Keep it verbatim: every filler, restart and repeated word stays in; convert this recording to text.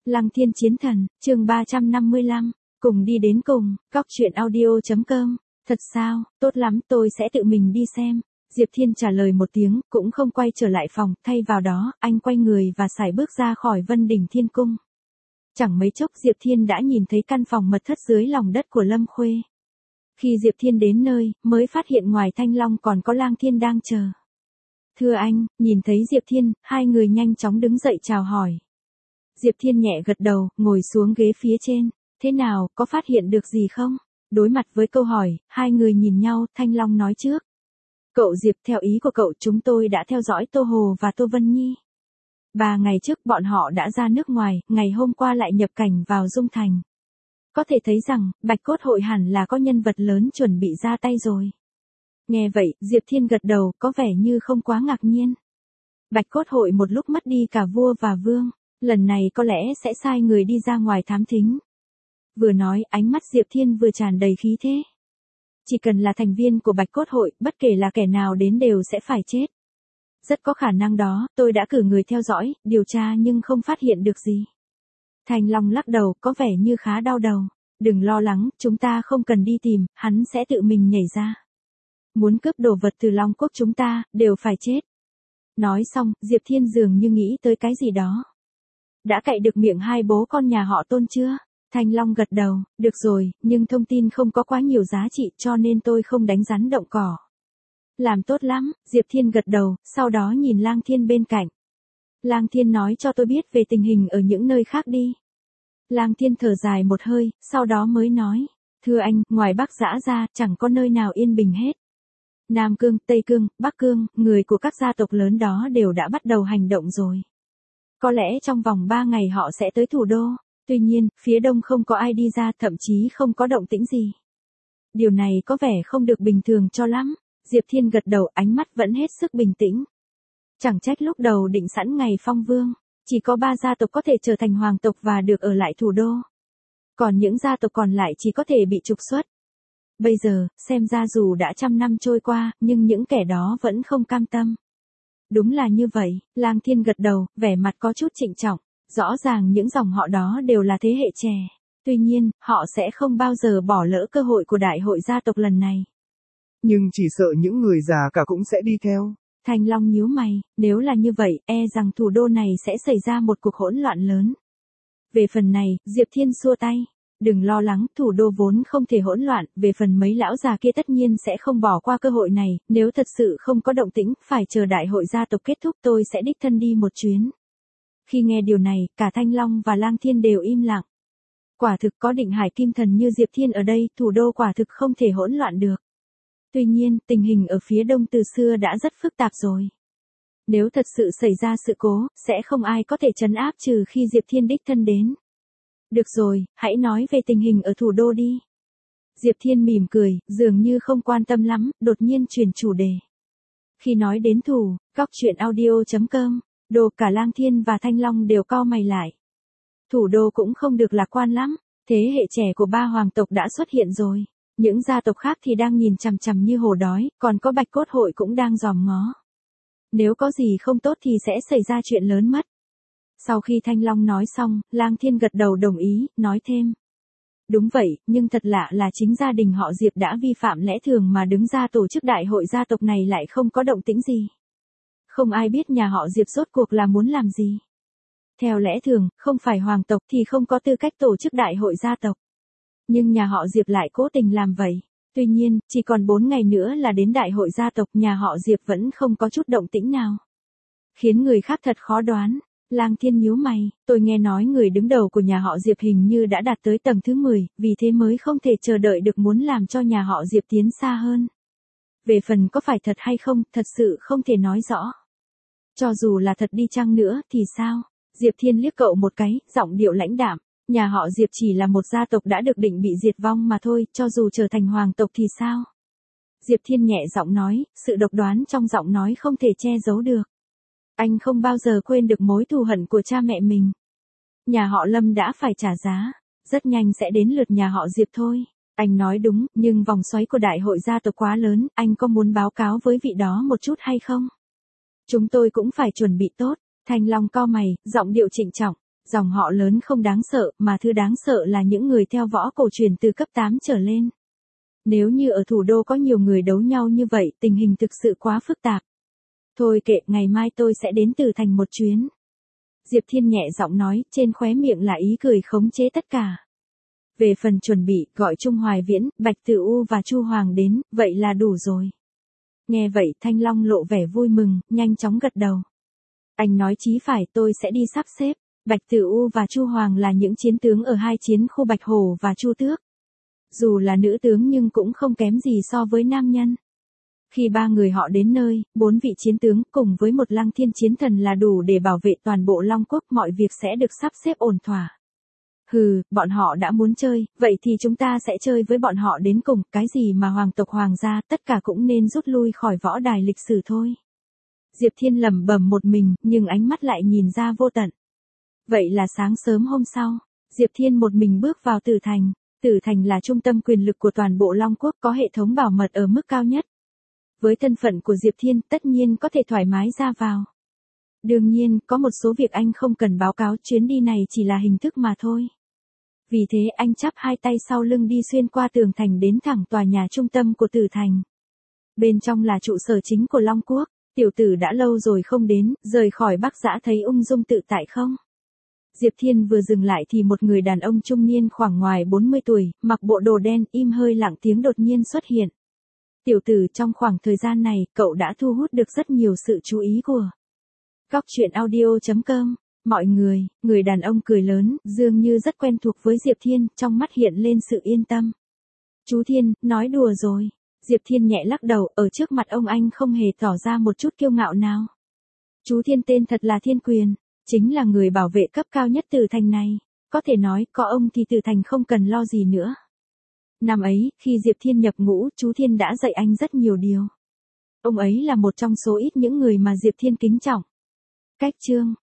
Lăng Thiên Chiến Thần, chương ba trăm năm mươi lăm, cùng đi đến cùng, góc truyện audio chấm com. Thật sao, tốt lắm, tôi sẽ tự mình đi xem. Diệp Thiên trả lời một tiếng, cũng không quay trở lại phòng, thay vào đó, anh quay người và sải bước ra khỏi Vân Đỉnh Thiên Cung. Chẳng mấy chốc Diệp Thiên đã nhìn thấy căn phòng mật thất dưới lòng đất của Lâm Khuê. Khi Diệp Thiên đến nơi, mới phát hiện ngoài Thanh Long còn có Lang Thiên đang chờ. Thưa anh, nhìn thấy Diệp Thiên, hai người nhanh chóng đứng dậy chào hỏi. Diệp Thiên nhẹ gật đầu, ngồi xuống ghế phía trên. Thế nào, có phát hiện được gì không? Đối mặt với câu hỏi, hai người nhìn nhau, Thanh Long nói trước. Cậu Diệp, theo ý của cậu, chúng tôi đã theo dõi Tô Hồ và Tô Vân Nhi. Ba ngày trước bọn họ đã ra nước ngoài, ngày hôm qua lại nhập cảnh vào Dung Thành. Có thể thấy rằng, Bạch Cốt Hội hẳn là có nhân vật lớn chuẩn bị ra tay rồi. Nghe vậy, Diệp Thiên gật đầu, có vẻ như không quá ngạc nhiên. Bạch Cốt Hội một lúc mất đi cả vua và vương, lần này có lẽ sẽ sai người đi ra ngoài thám thính. Vừa nói, ánh mắt Diệp Thiên vừa tràn đầy khí thế. Chỉ cần là thành viên của Bạch Cốt Hội, bất kể là kẻ nào đến đều sẽ phải chết. Rất có khả năng đó, tôi đã cử người theo dõi, điều tra nhưng không phát hiện được gì. Thanh Long lắc đầu, có vẻ như khá đau đầu. Đừng lo lắng, chúng ta không cần đi tìm, hắn sẽ tự mình nhảy ra. Muốn cướp đồ vật từ Long Quốc chúng ta, đều phải chết. Nói xong, Diệp Thiên dường như nghĩ tới cái gì đó. Đã cạy được miệng hai bố con nhà họ Tôn chưa? Thanh Long gật đầu, được rồi, nhưng thông tin không có quá nhiều giá trị cho nên tôi không đánh rắn động cỏ. Làm tốt lắm, Diệp Thiên gật đầu, sau đó nhìn Lang Thiên bên cạnh. Lang Thiên nói cho tôi biết về tình hình ở những nơi khác đi. Lang Thiên thở dài một hơi, sau đó mới nói. Thưa anh, ngoài Bắc Giã ra, chẳng có nơi nào yên bình hết. Nam Cương, Tây Cương, Bắc Cương, người của các gia tộc lớn đó đều đã bắt đầu hành động rồi. Có lẽ trong vòng ba ngày họ sẽ tới thủ đô. Tuy nhiên, phía đông không có ai đi ra, thậm chí không có động tĩnh gì. Điều này có vẻ không được bình thường cho lắm. Diệp Thiên gật đầu, ánh mắt vẫn hết sức bình tĩnh. Chẳng trách lúc đầu định sẵn ngày phong vương, chỉ có ba gia tộc có thể trở thành hoàng tộc và được ở lại thủ đô. Còn những gia tộc còn lại chỉ có thể bị trục xuất. Bây giờ, xem ra dù đã trăm năm trôi qua, nhưng những kẻ đó vẫn không cam tâm. Đúng là như vậy, Lang Thiên gật đầu, vẻ mặt có chút trịnh trọng. Rõ ràng những dòng họ đó đều là thế hệ trẻ. Tuy nhiên, họ sẽ không bao giờ bỏ lỡ cơ hội của đại hội gia tộc lần này. Nhưng chỉ sợ những người già cả cũng sẽ đi theo. Thanh Long nhíu mày, nếu là như vậy, e rằng thủ đô này sẽ xảy ra một cuộc hỗn loạn lớn. Về phần này, Diệp Thiên xua tay. Đừng lo lắng, thủ đô vốn không thể hỗn loạn, về phần mấy lão già kia tất nhiên sẽ không bỏ qua cơ hội này, nếu thật sự không có động tĩnh, phải chờ đại hội gia tộc kết thúc tôi sẽ đích thân đi một chuyến. Khi nghe điều này, cả Thanh Long và Lang Thiên đều im lặng. Quả thực có Định Hải Kim Thần như Diệp Thiên ở đây, thủ đô quả thực không thể hỗn loạn được. Tuy nhiên, tình hình ở phía đông từ xưa đã rất phức tạp rồi. Nếu thật sự xảy ra sự cố, sẽ không ai có thể trấn áp trừ khi Diệp Thiên đích thân đến. Được rồi, hãy nói về tình hình ở thủ đô đi. Diệp Thiên mỉm cười, dường như không quan tâm lắm, đột nhiên chuyển chủ đề. Khi nói đến thủ, góc truyện audio chấm com. Đồ cả Lang Thiên và Thanh Long đều cau mày lại. Thủ đô cũng không được lạc quan lắm, thế hệ trẻ của ba hoàng tộc đã xuất hiện rồi. Những gia tộc khác thì đang nhìn chằm chằm như hổ đói, còn có Bạch Cốt Hội cũng đang dòm ngó. Nếu có gì không tốt thì sẽ xảy ra chuyện lớn mất. Sau khi Thanh Long nói xong, Lang Thiên gật đầu đồng ý, nói thêm. Đúng vậy, nhưng thật lạ là chính gia đình họ Diệp đã vi phạm lẽ thường mà đứng ra tổ chức đại hội gia tộc này lại không có động tĩnh gì. Không ai biết nhà họ Diệp rốt cuộc là muốn làm gì. Theo lẽ thường, không phải hoàng tộc thì không có tư cách tổ chức đại hội gia tộc. Nhưng nhà họ Diệp lại cố tình làm vậy. Tuy nhiên, chỉ còn bốn ngày nữa là đến đại hội gia tộc, nhà họ Diệp vẫn không có chút động tĩnh nào. Khiến người khác thật khó đoán. Lang Thiên nhíu mày, tôi nghe nói người đứng đầu của nhà họ Diệp hình như đã đạt tới tầng thứ mười, vì thế mới không thể chờ đợi được muốn làm cho nhà họ Diệp tiến xa hơn. Về phần có phải thật hay không, thật sự không thể nói rõ. Cho dù là thật đi chăng nữa, thì sao? Diệp Thiên liếc cậu một cái, giọng điệu lãnh đạm. Nhà họ Diệp chỉ là một gia tộc đã được định bị diệt vong mà thôi, cho dù trở thành hoàng tộc thì sao? Diệp Thiên nhẹ giọng nói, sự độc đoán trong giọng nói không thể che giấu được. Anh không bao giờ quên được mối thù hận của cha mẹ mình. Nhà họ Lâm đã phải trả giá, rất nhanh sẽ đến lượt nhà họ Diệp thôi. Anh nói đúng, nhưng vòng xoáy của đại hội gia tộc quá lớn, anh có muốn báo cáo với vị đó một chút hay không? Chúng tôi cũng phải chuẩn bị tốt. Thanh Long cau mày, giọng điệu trịnh trọng. Dòng họ lớn không đáng sợ, mà thứ đáng sợ là những người theo võ cổ truyền từ cấp tám trở lên. Nếu như ở thủ đô có nhiều người đấu nhau như vậy, tình hình thực sự quá phức tạp. Thôi kệ, ngày mai tôi sẽ đến Từ Thành một chuyến. Diệp Thiên nhẹ giọng nói, trên khóe miệng là ý cười khống chế tất cả. Về phần chuẩn bị, gọi Trung Hoài Viễn, Bạch Tử U và Chu Hoàng đến, vậy là đủ rồi. Nghe vậy Thanh Long lộ vẻ vui mừng, nhanh chóng gật đầu. Anh nói chí phải, tôi sẽ đi sắp xếp. Bạch Tử U và Chu Hoàng là những chiến tướng ở hai chiến khu Bạch Hổ và Chu Tước. Dù là nữ tướng nhưng cũng không kém gì so với nam nhân. Khi ba người họ đến nơi, bốn vị chiến tướng cùng với một Lăng Thiên chiến thần là đủ để bảo vệ toàn bộ Long Quốc, mọi việc sẽ được sắp xếp ổn thỏa. Hừ, bọn họ đã muốn chơi, vậy thì chúng ta sẽ chơi với bọn họ đến cùng, cái gì mà hoàng tộc hoàng gia, tất cả cũng nên rút lui khỏi võ đài lịch sử thôi. Diệp Thiên lẩm bẩm một mình, nhưng ánh mắt lại nhìn ra vô tận. Vậy là sáng sớm hôm sau, Diệp Thiên một mình bước vào Tử Thành. Tử Thành là trung tâm quyền lực của toàn bộ Long Quốc, có hệ thống bảo mật ở mức cao nhất. Với thân phận của Diệp Thiên, tất nhiên có thể thoải mái ra vào. Đương nhiên, có một số việc anh không cần báo cáo, chuyến đi này chỉ là hình thức mà thôi. Vì thế anh chắp hai tay sau lưng đi xuyên qua tường thành đến thẳng tòa nhà trung tâm của Tử Thành. Bên trong là trụ sở chính của Long Quốc, tiểu tử đã lâu rồi không đến, rời khỏi Bắc Dã thấy ung dung tự tại không? Diệp Thiên vừa dừng lại thì một người đàn ông trung niên khoảng ngoài bốn mươi tuổi, mặc bộ đồ đen, im hơi lặng tiếng đột nhiên xuất hiện. Tiểu tử, trong khoảng thời gian này, cậu đã thu hút được rất nhiều sự chú ý của Góc Truyện Audio chấm com. Mọi người, người đàn ông cười lớn, dường như rất quen thuộc với Diệp Thiên, trong mắt hiện lên sự yên tâm. Chú Thiên, nói đùa rồi. Diệp Thiên nhẹ lắc đầu, ở trước mặt ông anh không hề tỏ ra một chút kiêu ngạo nào. Chú Thiên tên thật là Thiên Quyền, chính là người bảo vệ cấp cao nhất Tử Thành này. Có thể nói, có ông thì Tử Thành không cần lo gì nữa. Năm ấy, khi Diệp Thiên nhập ngũ, chú Thiên đã dạy anh rất nhiều điều. Ông ấy là một trong số ít những người mà Diệp Thiên kính trọng. Cách chương